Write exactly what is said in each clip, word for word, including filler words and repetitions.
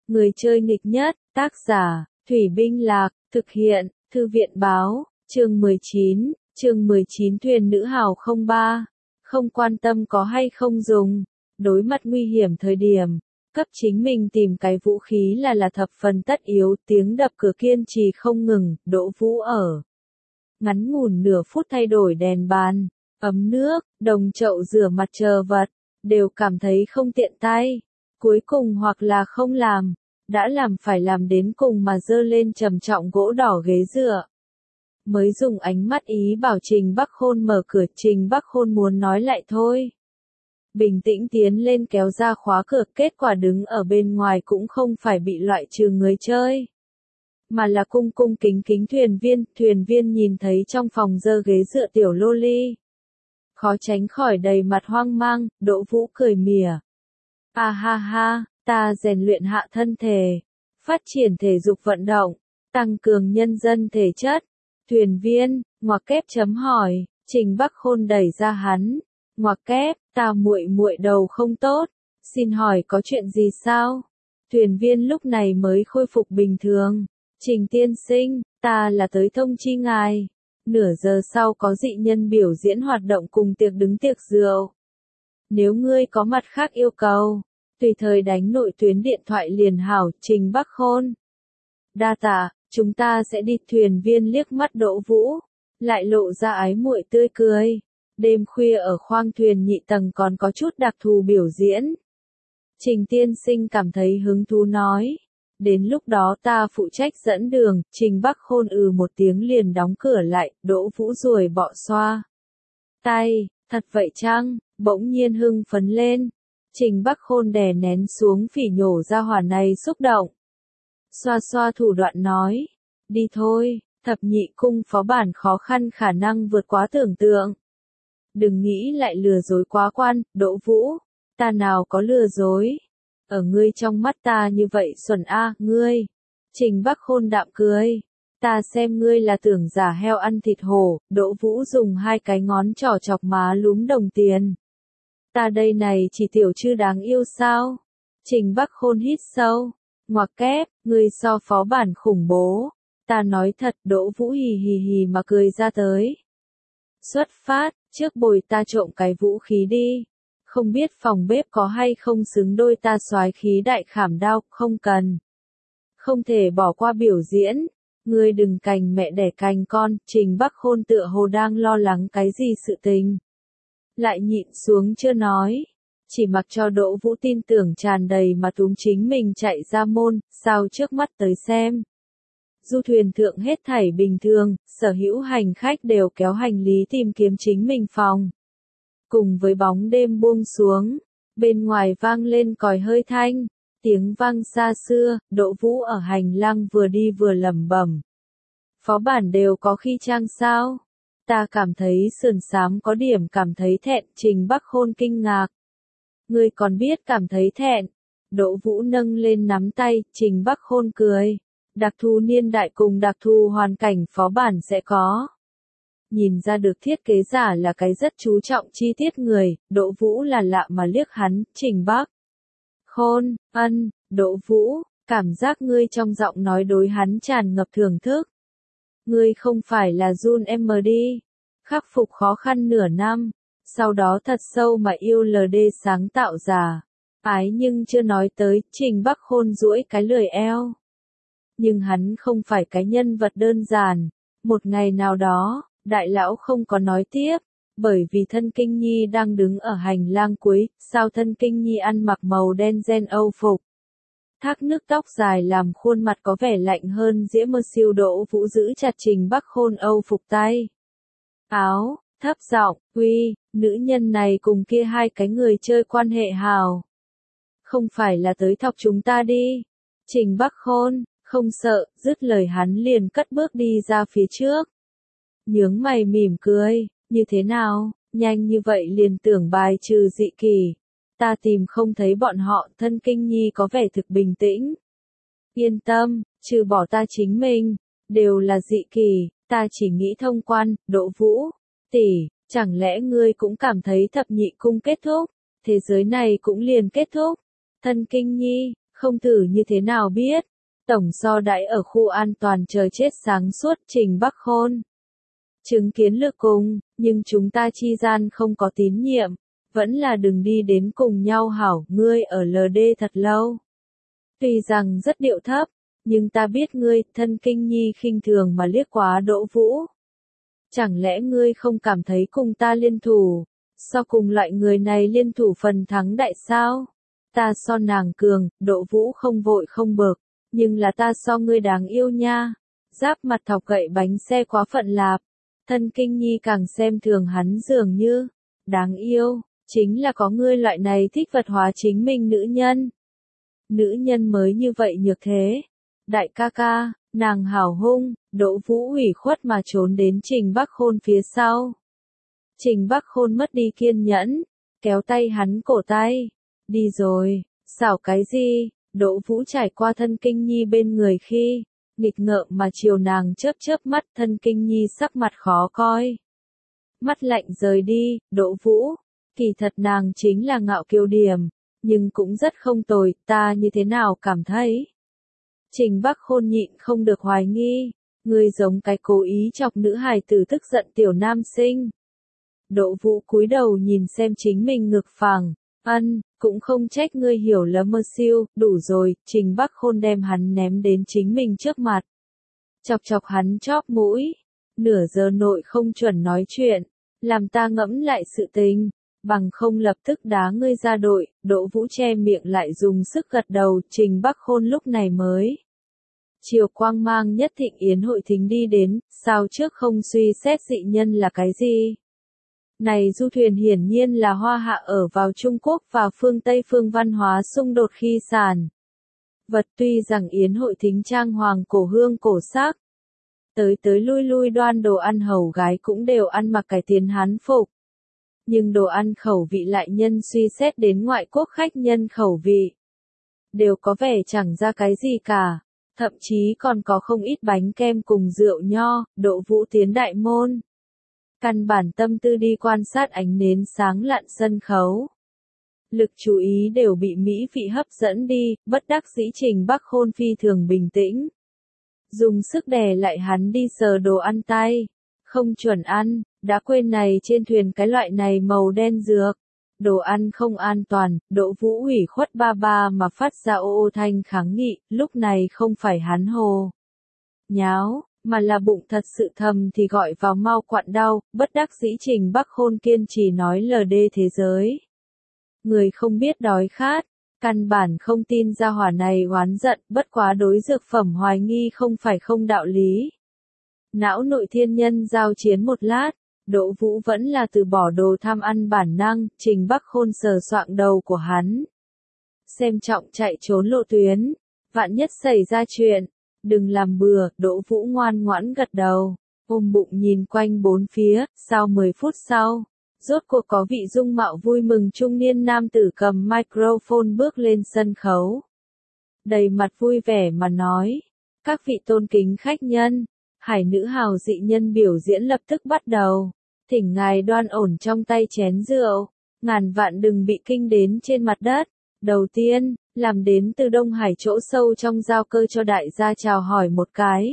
Người chơi nghịch nhất, tác giả, Thủy Binh Lạc, thực hiện, Thư viện báo, chương mười chín, chương mười chín thuyền nữ hào không ba, không quan tâm có hay không dùng, đối mặt nguy hiểm thời điểm, cấp chính mình tìm cái vũ khí là là thập phần tất yếu, tiếng đập cửa kiên trì không ngừng, Đỗ Vũ ở. Ngắn ngủn nửa phút thay đổi đèn bàn, ấm nước, đồng chậu rửa mặt chờ vật, đều cảm thấy không tiện tay. Cuối cùng hoặc là không làm, đã làm phải làm đến cùng mà dơ lên trầm trọng gỗ đỏ ghế dựa. Mới dùng ánh mắt ý bảo Trình Bắc Khôn mở cửa, Trình Bắc Khôn muốn nói lại thôi. Bình tĩnh tiến lên kéo ra khóa cửa, kết quả đứng ở bên ngoài cũng không phải bị loại trừ người chơi. Mà là cung cung kính kính thuyền viên, thuyền viên nhìn thấy trong phòng dơ ghế dựa tiểu lô ly. Khó tránh khỏi đầy mặt hoang mang, Đỗ Vũ cười mỉa. À ha ha, ta rèn luyện hạ thân thể, phát triển thể dục vận động, tăng cường nhân dân thể chất. Thuyền viên, ngoặc kép chấm hỏi, Trình Bắc Khôn đẩy ra hắn. Ngoặc kép, ta muội muội đầu không tốt, xin hỏi có chuyện gì sao? Thuyền viên lúc này mới khôi phục bình thường. Trình tiên sinh, ta là tới thông chi ngài. Nửa giờ sau có dị nhân biểu diễn hoạt động cùng tiệc đứng tiệc rượu. Nếu ngươi có mặt khác yêu cầu, tùy thời đánh nội tuyến điện thoại liền hảo, Trình Bắc Khôn. Đa tạ, chúng ta sẽ đi. Thuyền viên liếc mắt Đỗ Vũ, lại lộ ra ái muội tươi cười. Đêm khuya ở khoang thuyền nhị tầng còn có chút đặc thù biểu diễn. Trình tiên sinh cảm thấy hứng thú nói. Đến lúc đó ta phụ trách dẫn đường, Trình Bắc Khôn ừ một tiếng liền đóng cửa lại, Đỗ Vũ ruồi bọ xoa. Tay, thật vậy chăng, bỗng nhiên hưng phấn lên. Trình Bắc Khôn đè nén xuống phỉ nhổ ra hỏa này xúc động. Xoa xoa thủ đoạn nói, đi thôi, thập nhị cung phó bản khó khăn khả năng vượt quá tưởng tượng. Đừng nghĩ lại lừa dối quá quan, Đỗ Vũ, ta nào có lừa dối. Ở ngươi trong mắt ta như vậy xuẩn a, ngươi. Trình Bắc Khôn đạm cười. Ta xem ngươi là tưởng giả heo ăn thịt hổ, Đỗ Vũ dùng hai cái ngón trỏ chọc má lúm đồng tiền. Ta đây này chỉ tiểu chư đáng yêu sao? Trình Bắc Khôn hít sâu. Ngoặc kép, ngươi so phó bản khủng bố. Ta nói thật, Đỗ Vũ hì hì hì mà cười ra tới. Xuất phát, trước bồi ta trộm cái vũ khí đi. Không biết phòng bếp có hay không xứng đôi ta soái khí đại khảm đao, không cần. Không thể bỏ qua biểu diễn. Ngươi đừng cành mẹ đẻ cành con, Trình Bắc Khôn tựa hồ đang lo lắng cái gì sự tình. Lại nhịn xuống chưa nói. Chỉ mặc cho Đỗ Vũ tin tưởng tràn đầy mà túm chính mình chạy ra môn, sao trước mắt tới xem. Du thuyền thượng hết thảy bình thường, sở hữu hành khách đều kéo hành lý tìm kiếm chính mình phòng. Cùng với bóng đêm buông xuống, bên ngoài vang lên còi hơi thanh, tiếng vang xa xưa, Đỗ Vũ ở hành lang vừa đi vừa lẩm bẩm. Phó bản đều có khi trang sao? Ta cảm thấy sườn xám có điểm cảm thấy thẹn, Trình Bắc Khôn kinh ngạc. Ngươi còn biết cảm thấy thẹn? Đỗ Vũ nâng lên nắm tay, Trình Bắc Khôn cười. Đặc thù niên đại cùng đặc thù hoàn cảnh phó bản sẽ có. Nhìn ra được thiết kế giả là cái rất chú trọng chi tiết người, Đỗ Vũ là lạ mà liếc hắn, Trình Bắc Khôn, ân, Đỗ Vũ, cảm giác ngươi trong giọng nói đối hắn tràn ngập thưởng thức. Ngươi không phải là Jun em đi, khắc phục khó khăn nửa năm, sau đó thật sâu mà yêu lờ đê sáng tạo giả. Ái nhưng chưa nói tới, Trình Bắc Khôn duỗi cái lười eo. Nhưng hắn không phải cái nhân vật đơn giản, một ngày nào đó. Đại lão không có nói tiếp, bởi vì thân kinh nhi đang đứng ở hành lang cuối, sao thân kinh nhi ăn mặc màu đen ren âu phục. Thác nước tóc dài làm khuôn mặt có vẻ lạnh hơn dĩa mơ siêu. Đỗ Vũ giữ chặt Trình Bắc Khôn âu phục tay. Áo, thấp giọng, uy, nữ nhân này cùng kia hai cái người chơi quan hệ hào. Không phải là tới thọc chúng ta đi. Trình Bắc Khôn, không sợ, dứt lời hắn liền cất bước đi ra phía trước. Nhướng mày mỉm cười, như thế nào, nhanh như vậy liền tưởng bài trừ dị kỳ. Ta tìm không thấy bọn họ, thân kinh nhi có vẻ thực bình tĩnh. Yên tâm, trừ bỏ ta chính mình, đều là dị kỳ, ta chỉ nghĩ thông quan, Đỗ Vũ. Tỷ, chẳng lẽ ngươi cũng cảm thấy thập nhị cung kết thúc, thế giới này cũng liền kết thúc. Thân kinh nhi, Không thử như thế nào biết. Tổng so đãi ở khu an toàn chờ chết sáng suốt. Trình Bắc Khôn chứng kiến lược cùng, nhưng chúng ta chi gian không có tín nhiệm, vẫn là đừng đi đến cùng nhau hảo. Ngươi ở lờ đê thật lâu. Tuy rằng rất điệu thấp, nhưng ta biết ngươi. Thân Kinh Nhi khinh thường mà liếc quá Đỗ Vũ. Chẳng lẽ ngươi không cảm thấy cùng ta liên thủ, so cùng loại người này liên thủ phần thắng đại sao? Ta so nàng cường. Đỗ Vũ không vội không bực, nhưng là ta so ngươi đáng yêu nha. Giáp mặt thọc gậy bánh xe quá phận lạp. Thân Kinh Nhi càng xem thường hắn dường như đáng yêu, chính là có ngươi loại này thích vật hóa chính mình nữ nhân. Nữ nhân mới như vậy nhược thế. Đại ca ca, nàng hảo hung. Đỗ Vũ ủy khuất mà trốn đến Trình Bắc Khôn phía sau. Trình Bắc Khôn mất đi kiên nhẫn, kéo tay hắn cổ tay. Đi rồi, xảo cái gì? Đỗ Vũ trải qua Thân Kinh Nhi bên người khi, nghịch ngợm mà chiều nàng chớp chớp mắt. Thân Kinh Nhi sắc mặt khó coi. Mắt lạnh rời đi. Đỗ Vũ, kỳ thật nàng chính là ngạo kiêu điểm, nhưng cũng rất không tồi. Ta như thế nào cảm thấy? Trình Bắc Khôn nhịn không được hoài nghi. Ngươi giống cái cố ý chọc nữ hài tử tức giận tiểu nam sinh. Đỗ Vũ cúi đầu nhìn xem chính mình ngực phẳng. Ân, cũng không trách ngươi hiểu lầm mơ siêu. Đủ rồi. Trình Bắc Khôn đem hắn ném đến chính mình trước mặt. Chọc chọc hắn chóp mũi. Nửa giờ nội không chuẩn nói chuyện, làm ta ngẫm lại sự tình, bằng không lập tức đá ngươi ra đội. Đỗ Vũ che miệng lại dùng sức gật đầu. Trình Bắc Khôn lúc này mới chiều quang mang nhất thịnh yến hội thính đi đến. Sao trước không suy xét dị nhân là cái gì? Này du thuyền hiển nhiên là Hoa Hạ ở vào Trung Quốc và phương Tây phương văn hóa xung đột khi sản vật. Tuy rằng yến hội thính trang hoàng cổ hương cổ sắc, tới tới lui lui đoan đồ ăn hầu gái cũng đều ăn mặc cải tiến hán phục, nhưng đồ ăn khẩu vị lại nhân suy xét đến ngoại quốc khách nhân khẩu vị, đều có vẻ chẳng ra cái gì cả. Thậm chí còn có không ít bánh kem cùng rượu nho. Đỗ Vũ tiến đại môn, căn bản tâm tư đi quan sát ánh nến sáng lạn sân khấu. Lực chú ý đều bị mỹ vị hấp dẫn đi. Bất đắc dĩ Trình Bắc Khôn phi thường bình tĩnh, dùng sức đè lại hắn đi sờ đồ ăn tay. Không chuẩn ăn, đã quên này trên thuyền cái loại này màu đen dược. Đồ ăn không an toàn. Đỗ Vũ ủy khuất ba ba mà phát ra ô ô thanh kháng nghị. Lúc này không phải hắn hồ nháo, mà là bụng thật sự thầm thì gọi vào mau quặn đau. Bất đắc dĩ Trình Bắc Khôn kiên trì nói lờ đê thế giới. Người không biết đói khát, căn bản không tin ra hỏa này oán giận. Bất quá đối dược phẩm hoài nghi không phải không đạo lý. Não nội thiên nhân giao chiến một lát, Đỗ Vũ vẫn là từ bỏ đồ tham ăn bản năng. Trình Bắc Khôn sờ soạng đầu của hắn, xem trọng chạy trốn lộ tuyến, vạn nhất xảy ra chuyện, đừng làm bừa. Đỗ Vũ ngoan ngoãn gật đầu, ôm bụng nhìn quanh bốn phía. Sau mười phút sau, rốt cuộc có vị dung mạo vui mừng trung niên nam tử cầm microphone bước lên sân khấu, đầy mặt vui vẻ mà nói: các vị tôn kính khách nhân, hải nữ hào dị nhân biểu diễn lập tức bắt đầu, thỉnh ngài đoan ổn trong tay chén rượu, ngàn vạn đừng bị kinh đến trên mặt đất. Đầu tiên, làm đến từ Đông Hải chỗ sâu trong giao cơ cho đại gia chào hỏi một cái.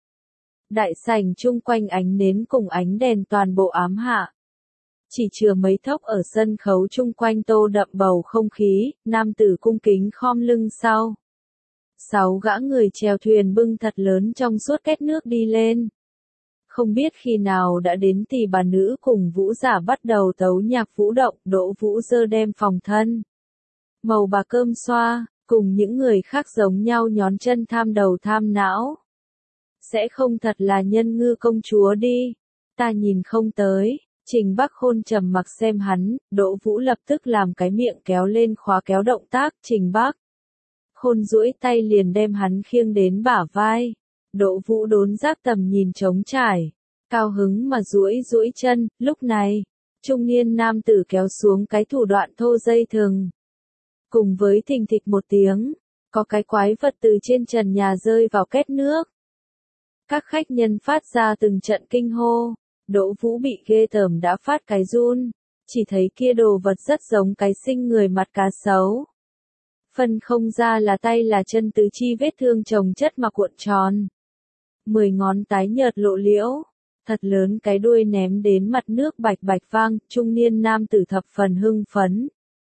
Đại sảnh chung quanh ánh nến cùng ánh đèn toàn bộ ám hạ, chỉ chừa mấy thốc ở sân khấu chung quanh tô đậm bầu không khí. Nam tử cung kính khom lưng sau. Sáu gã người chèo thuyền bưng thật lớn trong suốt két nước đi lên. Không biết khi nào đã đến tỷ bà nữ cùng vũ giả bắt đầu tấu nhạc vũ động. Đỗ Vũ dơ đem phòng thân màu bà cơm xoa, cùng những người khác giống nhau nhón chân tham đầu tham não. Sẽ không thật là nhân ngư công chúa đi, ta nhìn không tới. Trình Bắc Khôn trầm mặc xem hắn. Đỗ Vũ lập tức làm cái miệng kéo lên khóa kéo động tác. Trình Bắc Khôn duỗi tay liền đem hắn khiêng đến bả vai. Đỗ Vũ đốn giác tầm nhìn trống trải, cao hứng mà duỗi duỗi chân. Lúc này, trung niên nam tử kéo xuống cái thủ đoạn thô dây thừng. Cùng với thình thịch một tiếng, có cái quái vật từ trên trần nhà rơi vào két nước. Các khách nhân phát ra từng trận kinh hô. Đỗ Vũ bị ghê tởm đã phát cái run, chỉ thấy kia đồ vật rất giống cái sinh người mặt cá sấu. phân không ra là tay là chân, tứ chi vết thương chồng chất mà cuộn tròn. Mười ngón tái nhợt lộ liễu, thật lớn cái đuôi ném đến mặt nước bạch bạch vang, trung niên nam tử thập phần hưng phấn.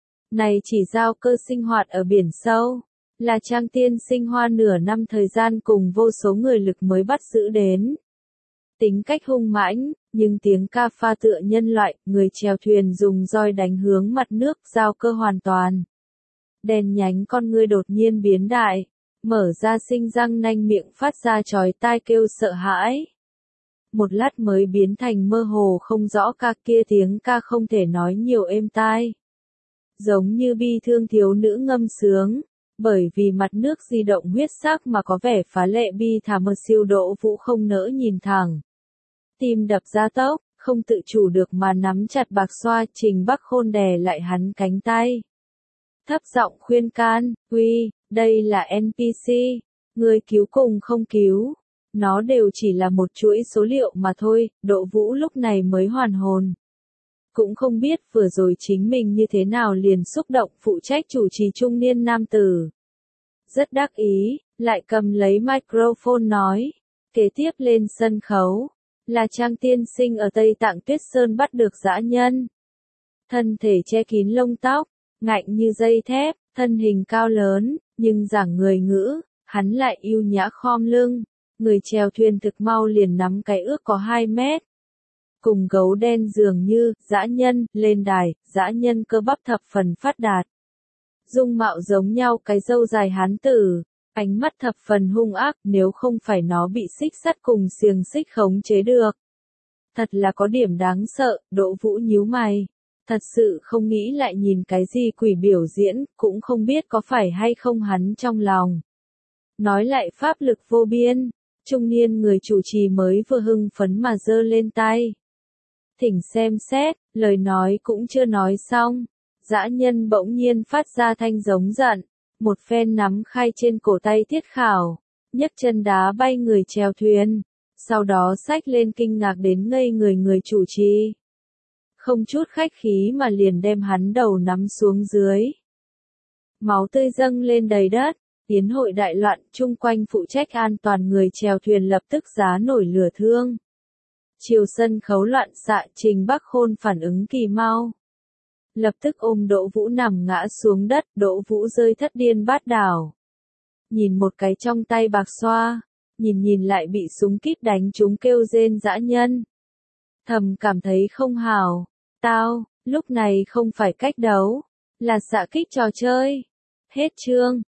Này chỉ giao cơ sinh hoạt ở biển sâu, là Trang tiên sinh hoa nửa năm thời gian cùng vô số người lực mới bắt giữ đến. Tính cách hung mãnh, nhưng tiếng ca pha tựa nhân loại, người chèo thuyền dùng roi đánh hướng mặt nước, giao cơ hoàn toàn. Đèn nhánh con ngươi đột nhiên biến đại, mở ra sinh răng nanh miệng phát ra chói tai kêu sợ hãi. Một lát mới biến thành mơ hồ không rõ ca, kia tiếng ca không thể nói nhiều êm tai. Giống như bi thương thiếu nữ ngâm sướng, bởi vì mặt nước di động huyết sắc mà có vẻ phá lệ bi thảm, mơ siêu Đỗ Vũ không nỡ nhìn thẳng. Tim đập ra tốc, không tự chủ được mà nắm chặt bạc xoa, Trình Bắc Khôn đè lại hắn cánh tay. Thấp giọng khuyên can, uy, đây là en pê xê, người cứu cùng không cứu. Nó đều chỉ là một chuỗi số liệu mà thôi. Đỗ Vũ lúc này mới hoàn hồn. Cũng không biết vừa rồi chính mình như thế nào liền xúc động, phụ trách chủ trì trung niên nam tử. Rất đắc ý, lại cầm lấy microphone nói. Kế tiếp lên sân khấu, là Trang tiên sinh ở Tây Tạng Tuyết Sơn bắt được dã nhân. Thân thể che kín lông tóc, ngạnh như dây thép, thân hình cao lớn, nhưng giảng người ngữ, hắn lại yêu nhã khom lưng. Người chèo thuyền thực mau liền nắm cái ước có hai mét. Cùng gấu đen dường như, dã nhân, lên đài, dã nhân cơ bắp thập phần phát đạt. Dung mạo giống nhau cái râu dài hán tử, ánh mắt thập phần hung ác, nếu không phải nó bị xích sắt cùng xiềng xích khống chế được. Thật là có điểm đáng sợ. Đỗ Vũ nhíu mày. Thật sự không nghĩ lại nhìn cái gì quỷ biểu diễn, cũng không biết có phải hay không hắn trong lòng. Nói lại pháp lực vô biên. Trung niên người chủ trì mới vừa hưng phấn mà giơ lên tay. Thỉnh xem xét, lời nói cũng chưa nói xong. Dã nhân bỗng nhiên phát ra thanh giống giận. Một phen nắm khai trên cổ tay Tiết Khảo. Nhấc chân đá bay người chèo thuyền. Sau đó xách lên kinh ngạc đến ngây người người chủ trì. Không chút khách khí mà liền đem hắn đầu nắm xuống dưới. Máu tươi dâng lên đầy đất. Tiến hội đại loạn, chung quanh phụ trách an toàn người chèo thuyền lập tức giá nổi lửa thương. Chiều sân khấu loạn xạ, Trình Bắc Khôn phản ứng kỳ mau. Lập tức ôm Đỗ Vũ nằm ngã xuống đất, Đỗ Vũ rơi thất điên bát đảo. Nhìn một cái trong tay bạc xoa, nhìn nhìn lại bị súng kíp đánh trúng kêu rên dã nhân. Thầm cảm thấy không hào, tao, lúc này không phải cách đấu, là xạ kích trò chơi. Hết chương.